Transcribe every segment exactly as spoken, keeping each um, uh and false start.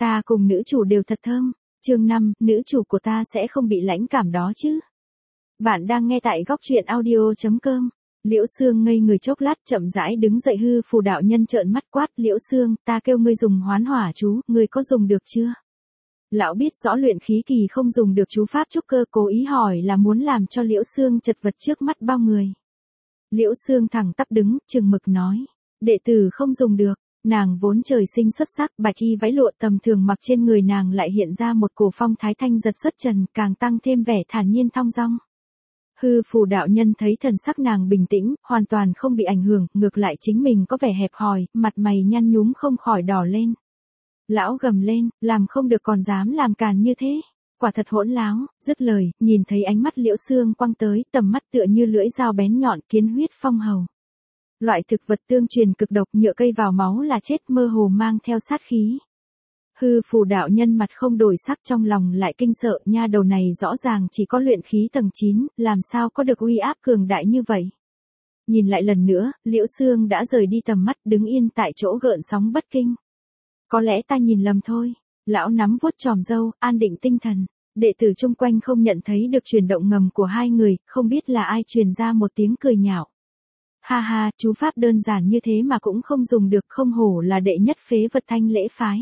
Ta cùng nữ chủ đều thật thơm. Chương năm, nữ chủ của ta sẽ không bị lãnh cảm đó chứ. Bạn đang nghe tại góc truyện audio chấm com. Liễu Sương ngây người chốc lát, chậm rãi đứng dậy. Hư Phù đạo nhân trợn mắt quát, Liễu Sương, ta kêu ngươi dùng hoán hỏa chú, ngươi có dùng được chưa? Lão biết rõ luyện khí kỳ không dùng được chú pháp trúc cơ, cố ý hỏi là muốn làm cho Liễu Sương chật vật trước mắt bao người. Liễu Sương thẳng tắp đứng, trừng mực nói, đệ tử không dùng được. Nàng vốn trời sinh xuất sắc, bạch y váy lụa tầm thường mặc trên người nàng lại hiện ra một cổ phong thái thanh giật xuất trần, càng tăng thêm vẻ thản nhiên thong dong. Hư Phù đạo nhân thấy thần sắc nàng bình tĩnh, hoàn toàn không bị ảnh hưởng, ngược lại chính mình có vẻ hẹp hòi, mặt mày nhăn nhúm không khỏi đỏ lên. Lão gầm lên, làm không được còn dám làm càn như thế, quả thật hỗn láo. Dứt lời, nhìn thấy ánh mắt Liễu Sương quăng tới, tầm mắt tựa như lưỡi dao bén nhọn, kiến huyết phong hầu. Loại thực vật tương truyền cực độc, nhựa cây vào máu là chết, mơ hồ mang theo sát khí. Hư Phù đạo nhân mặt không đổi sắc, trong lòng lại kinh sợ, nha đầu này rõ ràng chỉ có luyện khí tầng chín, làm sao có được uy áp cường đại như vậy. Nhìn lại lần nữa, Liễu Sương đã rời đi tầm mắt, đứng yên tại chỗ gợn sóng bất kinh. Có lẽ ta nhìn lầm thôi. Lão nắm vuốt chòm râu, an định tinh thần. Đệ tử chung quanh không nhận thấy được chuyển động ngầm của hai người, không biết là ai truyền ra một tiếng cười nhạo. Ha ha, chú pháp đơn giản như thế mà cũng không dùng được, không hổ là đệ nhất phế vật thanh lễ phái.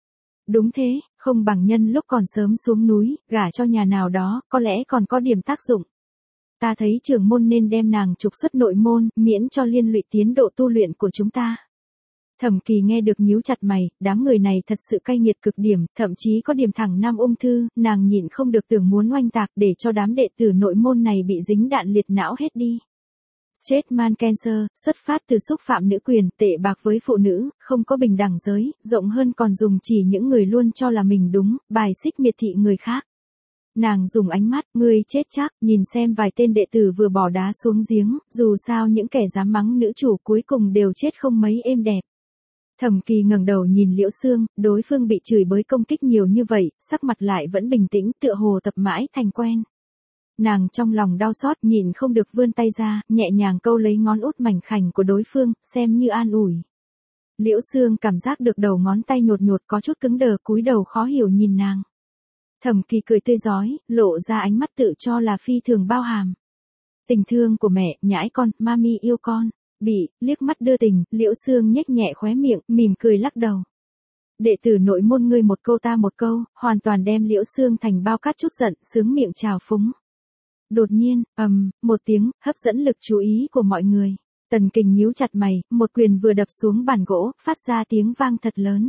Đúng thế, không bằng nhân lúc còn sớm xuống núi, gả cho nhà nào đó, có lẽ còn có điểm tác dụng. Ta thấy trưởng môn nên đem nàng trục xuất nội môn, miễn cho liên lụy tiến độ tu luyện của chúng ta. Thẩm Kỳ nghe được nhíu chặt mày, đám người này thật sự cay nghiệt cực điểm, thậm chí có điểm thẳng nam ung thư, nàng nhịn không được tưởng muốn oanh tạc để cho đám đệ tử nội môn này bị dính đạn liệt não hết đi. Straight man cancer, xuất phát từ xúc phạm nữ quyền, tệ bạc với phụ nữ, không có bình đẳng giới, rộng hơn còn dùng chỉ những người luôn cho là mình đúng, bài xích miệt thị người khác. Nàng dùng ánh mắt, ngươi chết chắc, nhìn xem vài tên đệ tử vừa bỏ đá xuống giếng, dù sao những kẻ dám mắng nữ chủ cuối cùng đều chết không mấy êm đẹp. Thẩm Kỳ ngẩng đầu nhìn Liễu Sương, đối phương bị chửi bới công kích nhiều như vậy, sắc mặt lại vẫn bình tĩnh, tựa hồ tập mãi thành quen. Nàng trong lòng đau xót, nhịn không được vươn tay ra, nhẹ nhàng câu lấy ngón út mảnh khảnh của đối phương, xem như an ủi. Liễu Sương cảm giác được đầu ngón tay nhột nhột có chút cứng đờ, cúi đầu khó hiểu nhìn nàng. Thẩm Kỳ cười tươi rói, lộ ra ánh mắt tự cho là phi thường bao hàm. Tình thương của mẹ, nhãi con, mami yêu con. Bị, liếc mắt đưa tình, Liễu Sương nhếch nhẹ khóe miệng, mỉm cười lắc đầu. Đệ tử nội môn ngươi một câu ta một câu, hoàn toàn đem Liễu Sương thành bao cát chút giận, sướng miệng chào phúng. Đột nhiên, ầm, um, một tiếng, hấp dẫn lực chú ý của mọi người. Tần Kình nhíu chặt mày, một quyền vừa đập xuống bàn gỗ, phát ra tiếng vang thật lớn.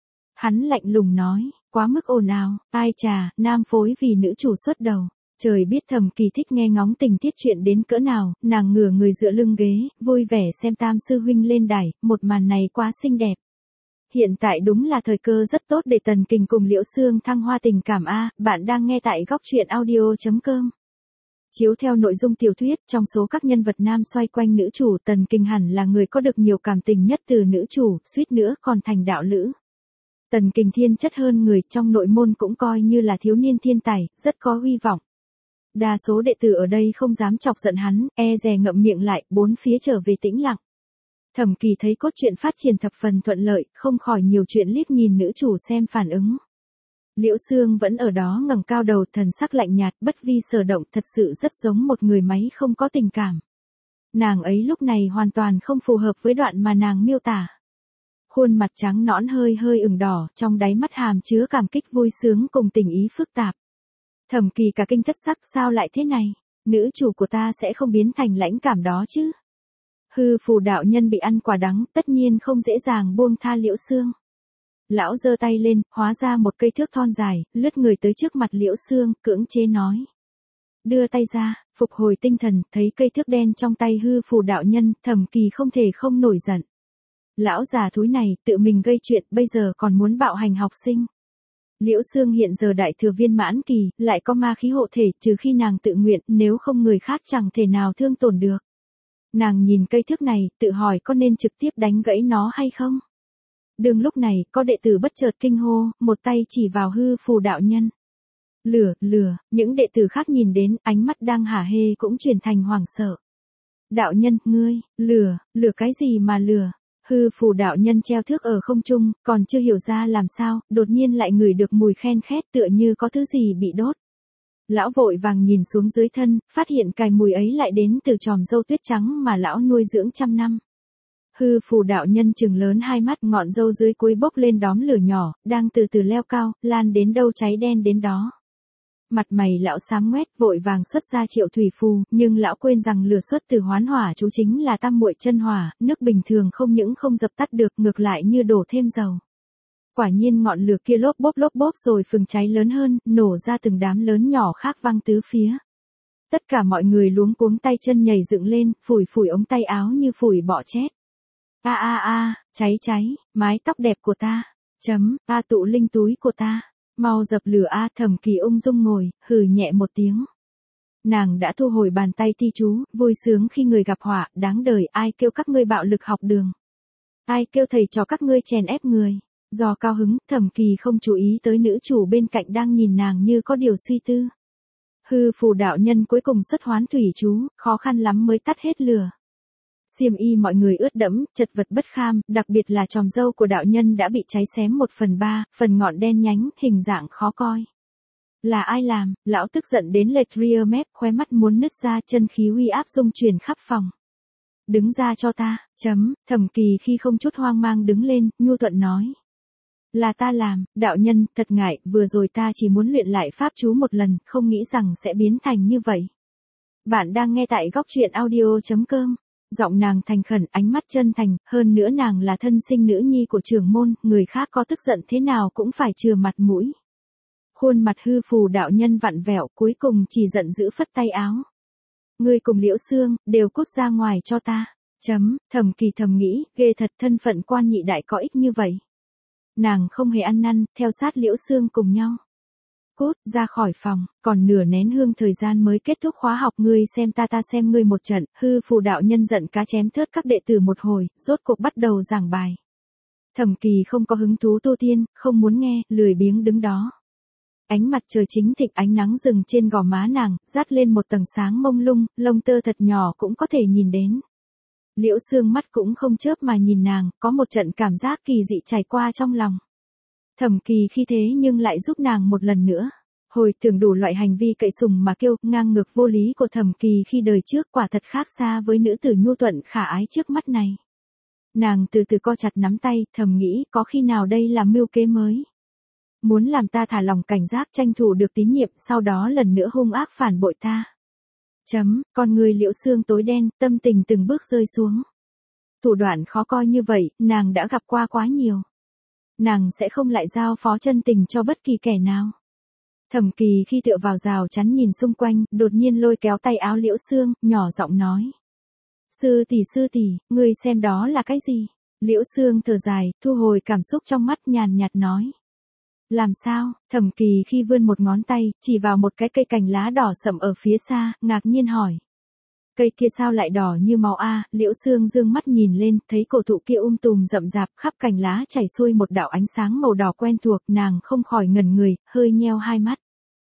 Hắn lạnh lùng nói, quá mức ồn ào, ai chà, nam phối vì nữ chủ xuất đầu. Trời biết Thẩm Kỳ thích nghe ngóng tình tiết chuyện đến cỡ nào, nàng ngửa người dựa lưng ghế, vui vẻ xem tam sư huynh lên đài, một màn này quá xinh đẹp. Hiện tại đúng là thời cơ rất tốt để Tần Kình cùng Liễu Sương thăng hoa tình cảm a. Bạn đang nghe tại góc truyện audio chấm com. Chiếu theo nội dung tiểu thuyết, trong số các nhân vật nam xoay quanh nữ chủ, Tần Kình hẳn là người có được nhiều cảm tình nhất từ nữ chủ, suýt nữa còn thành đạo lữ. Tần Kình thiên chất hơn người, trong nội môn cũng coi như là thiếu niên thiên tài, rất có hy vọng. Đa số đệ tử ở đây không dám chọc giận hắn, e dè ngậm miệng lại, bốn phía trở về tĩnh lặng. Thẩm Kỳ thấy cốt truyện phát triển thập phần thuận lợi, không khỏi nhiều chuyện liếc nhìn nữ chủ xem phản ứng. Liễu Sương vẫn ở đó ngẩng cao đầu, thần sắc lạnh nhạt, bất vi sở động, thật sự rất giống một người máy không có tình cảm. Nàng ấy lúc này hoàn toàn không phù hợp với đoạn mà nàng miêu tả. Khuôn mặt trắng nõn hơi hơi ửng đỏ, trong đáy mắt hàm chứa cảm kích vui sướng cùng tình ý phức tạp. Thẩm Kỳ cả kinh thất sắc, sao lại thế này? Nữ chủ của ta sẽ không biến thành lãnh cảm đó chứ? Hư Phù đạo nhân bị ăn quả đắng, tất nhiên không dễ dàng buông tha Liễu Sương. Lão giơ tay lên, hóa ra một cây thước thon dài, lướt người tới trước mặt Liễu Sương, cưỡng chế nói. Đưa tay ra, phục hồi tinh thần, thấy cây thước đen trong tay Hư Phù đạo nhân, Thẩm Kỳ không thể không nổi giận. Lão già thúi này, tự mình gây chuyện, bây giờ còn muốn bạo hành học sinh. Liễu Sương hiện giờ đại thừa viên mãn kỳ, lại có ma khí hộ thể, trừ khi nàng tự nguyện, nếu không người khác chẳng thể nào thương tổn được. Nàng nhìn cây thước này, tự hỏi có nên trực tiếp đánh gãy nó hay không? Đường lúc này, có đệ tử bất chợt kinh hô, một tay chỉ vào Hư Phù đạo nhân. Lửa, lửa, những đệ tử khác nhìn đến, ánh mắt đang hả hê cũng chuyển thành hoảng sợ. Đạo nhân, ngươi, lửa, lửa cái gì mà lửa? Hư phù đạo nhân treo thước ở không trung, còn chưa hiểu ra làm sao, đột nhiên lại ngửi được mùi khen khét tựa như có thứ gì bị đốt. Lão vội vàng nhìn xuống dưới thân, phát hiện cài mùi ấy lại đến từ chòm râu tuyết trắng mà lão nuôi dưỡng trăm năm. Hư phù đạo nhân trừng lớn hai mắt, ngọn râu dưới cuối bốc lên đóm lửa nhỏ, đang từ từ leo cao, lan đến đâu cháy đen đến đó. Mặt mày lão xám ngoét, vội vàng xuất ra triệu thủy phù, nhưng lão quên rằng lửa xuất từ hoán hỏa chú chính là tam muội chân hỏa, nước bình thường không những không dập tắt được, ngược lại như đổ thêm dầu. Quả nhiên ngọn lửa kia lốp bốp lốp bốp rồi phừng cháy lớn hơn, nổ ra từng đám lớn nhỏ khác văng tứ phía. Tất cả mọi người luống cuống tay chân nhảy dựng lên, phủi phủi ống tay áo như phủi bọ chét. A a a, cháy cháy, mái tóc đẹp của ta. Chấm, a tụ linh túi của ta. Mau dập lửa a. Thẩm Kỳ ung dung ngồi, hừ nhẹ một tiếng. Nàng đã thu hồi bàn tay thi chú, vui sướng khi người gặp họa, đáng đời, ai kêu các ngươi bạo lực học đường. Ai kêu thầy trò các ngươi chèn ép người. Do cao hứng, Thẩm Kỳ không chú ý tới nữ chủ bên cạnh đang nhìn nàng như có điều suy tư. Hư phù đạo nhân cuối cùng xuất hoán thủy chú, khó khăn lắm mới tắt hết lửa. Xiêm y mọi người ướt đẫm, chật vật bất kham, đặc biệt là chòm râu của đạo nhân đã bị cháy xém một phần ba, phần ngọn đen nhánh, hình dạng khó coi. Là ai làm? Lão tức giận đến lệch ria mép, khóe mắt muốn nứt ra, chân khí uy áp dung truyền khắp phòng. Đứng ra cho ta, chấm, Thẩm Kỳ khi không chút hoang mang đứng lên, nhu thuận nói. Là ta làm, đạo nhân, thật ngại, vừa rồi ta chỉ muốn luyện lại pháp chú một lần, không nghĩ rằng sẽ biến thành như vậy. Bạn đang nghe tại góc truyện audio chấm com. Giọng nàng thành khẩn, ánh mắt chân thành, hơn nữa nàng là thân sinh nữ nhi của trưởng môn, người khác có tức giận thế nào cũng phải chừa mặt mũi. Khuôn mặt hư phù đạo nhân vặn vẹo, cuối cùng chỉ giận dữ phất tay áo. Ngươi cùng Liễu Xương, đều cút ra ngoài cho ta. Chấm, Thẩm Kỳ thầm nghĩ, ghê thật, thân phận quan nhị đại có ích như vậy. Nàng không hề ăn năn, theo sát Liễu Xương cùng nhau. Cút, ra khỏi phòng, còn nửa nén hương thời gian mới kết thúc khóa học, ngươi xem ta ta xem ngươi một trận. Hư phù đạo nhân giận cá chém thớt các đệ tử một hồi, rốt cuộc bắt đầu giảng bài. Thẩm Kỳ không có hứng thú tu tiên, không muốn nghe, lười biếng đứng đó. Ánh mặt trời chính thịnh, ánh nắng rừng trên gò má nàng, dát lên một tầng sáng mông lung, lông tơ thật nhỏ cũng có thể nhìn đến. Liễu Xương mắt cũng không chớp mà nhìn nàng, có một trận cảm giác kỳ dị trải qua trong lòng. Thẩm Kỳ khi thế nhưng lại giúp nàng một lần nữa. Hồi tưởng đủ loại hành vi cậy sùng mà kêu, ngang ngược vô lý của Thẩm Kỳ khi đời trước, quả thật khác xa với nữ tử nhu thuận khả ái trước mắt này. Nàng từ từ co chặt nắm tay, thầm nghĩ, có khi nào đây là mưu kế mới. Muốn làm ta thả lòng cảnh giác, tranh thủ được tín nhiệm, sau đó lần nữa hung ác phản bội ta. Chấm, con người Liễu Xương tối đen, tâm tình từng bước rơi xuống. Thủ đoạn khó coi như vậy, nàng đã gặp qua quá nhiều. Nàng sẽ không lại giao phó chân tình cho bất kỳ kẻ nào. Thẩm Kỳ khi tựa vào rào chắn nhìn xung quanh, đột nhiên lôi kéo tay áo Liễu Xương, nhỏ giọng nói. Sư tỷ sư tỷ, ngươi xem đó là cái gì? Liễu Xương thở dài, thu hồi cảm xúc trong mắt, nhàn nhạt nói. Làm sao? Thẩm Kỳ khi vươn một ngón tay, chỉ vào một cái cây cành lá đỏ sậm ở phía xa, ngạc nhiên hỏi. Cây kia sao lại đỏ như máu a? Liễu Xương dương mắt nhìn lên, thấy cổ thụ kia um tùm rậm rạp, khắp cành lá chảy xuôi một đạo ánh sáng màu đỏ quen thuộc, nàng không khỏi ngẩn người, hơi nheo hai mắt.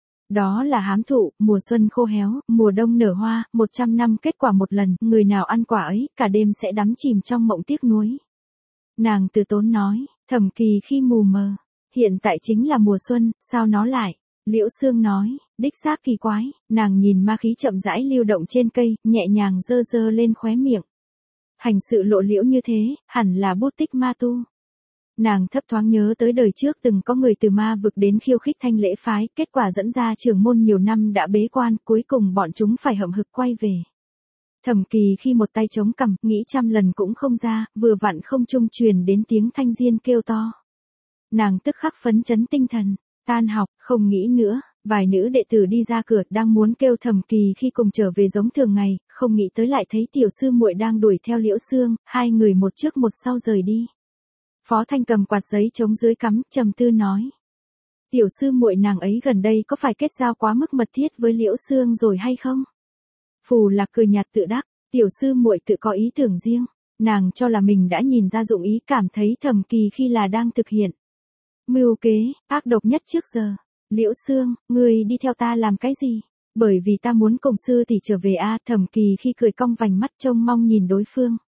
Đó là hám thụ, mùa xuân khô héo, mùa đông nở hoa, một trăm năm kết quả một lần, người nào ăn quả ấy, cả đêm sẽ đắm chìm trong mộng tiếc nuối. Nàng từ tốn nói, Thẩm Kỳ khi mù mờ. Hiện tại chính là mùa xuân, sao nó lại? Liễu Xương nói, đích xác kỳ quái, nàng nhìn ma khí chậm rãi lưu động trên cây, nhẹ nhàng dơ dơ lên khóe miệng. Hành sự lộ liễu như thế, hẳn là bút tích ma tu. Nàng thấp thoáng nhớ tới đời trước từng có người từ ma vực đến khiêu khích Thanh Lễ phái, kết quả dẫn ra trưởng môn nhiều năm đã bế quan, cuối cùng bọn chúng phải hậm hực quay về. Thẩm Kỳ khi một tay chống cằm, nghĩ trăm lần cũng không ra, vừa vặn không trung truyền đến tiếng thanh diên kêu to. Nàng tức khắc phấn chấn tinh thần, tan học, không nghĩ nữa, vài nữ đệ tử đi ra cửa, đang muốn kêu Thẩm Kỳ khi cùng trở về giống thường ngày, không nghĩ tới lại thấy tiểu sư muội đang đuổi theo Liễu Xương, hai người một trước một sau rời đi. Phó Thanh cầm quạt giấy chống dưới cắm, trầm tư nói. Tiểu sư muội nàng ấy gần đây có phải kết giao quá mức mật thiết với Liễu Xương rồi hay không? Phù Lạc cười nhạt tự đắc, tiểu sư muội tự có ý tưởng riêng, nàng cho là mình đã nhìn ra dụng ý, cảm thấy Thẩm Kỳ khi là đang thực hiện. Mưu kế, ác độc nhất trước giờ. Liễu Xương, ngươi đi theo ta làm cái gì? Bởi vì ta muốn cùng sư tỷ trở về a. Thẩm Kỳ khi cười cong vành mắt trông mong nhìn đối phương.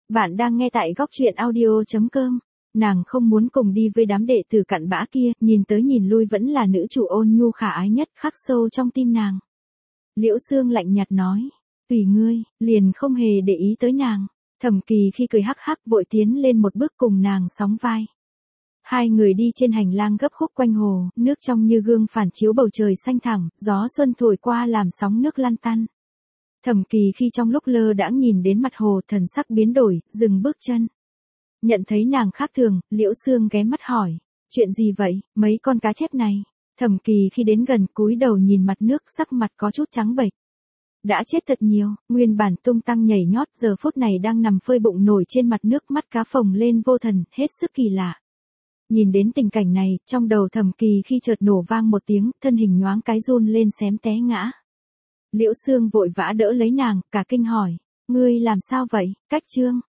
Bạn đang nghe tại góc truyện audio.com. Nàng không muốn cùng đi với đám đệ tử cặn bã kia, nhìn tới nhìn lui vẫn là nữ chủ ôn nhu khả ái nhất khắc sâu trong tim nàng. Liễu Xương lạnh nhạt nói, tùy ngươi, liền không hề để ý tới nàng. Thẩm Kỳ khi cười hắc hắc vội tiến lên một bước cùng nàng sóng vai. Hai người đi trên hành lang gấp khúc quanh hồ, nước trong như gương phản chiếu bầu trời xanh thẳm, gió xuân thổi qua làm sóng nước lăn tăn. Thẩm Kỳ khi trong lúc lơ đãng nhìn đến mặt hồ, thần sắc biến đổi, dừng bước chân. Nhận thấy nàng khác thường, Liễu Xương ghé mắt hỏi, chuyện gì vậy, mấy con cá chép này? Thẩm Kỳ khi đến gần cúi đầu nhìn mặt nước, sắc mặt có chút trắng bệch. Đã chết thật nhiều, nguyên bản tung tăng nhảy nhót giờ phút này đang nằm phơi bụng nổi trên mặt nước, mắt cá phồng lên vô thần, hết sức kỳ lạ. Nhìn đến tình cảnh này, trong đầu Thẩm Kỳ khi chợt nổ vang một tiếng, thân hình nhoáng cái run lên xém té ngã. Liễu Xương vội vã đỡ lấy nàng, cả kinh hỏi, ngươi làm sao vậy, Cách Trương?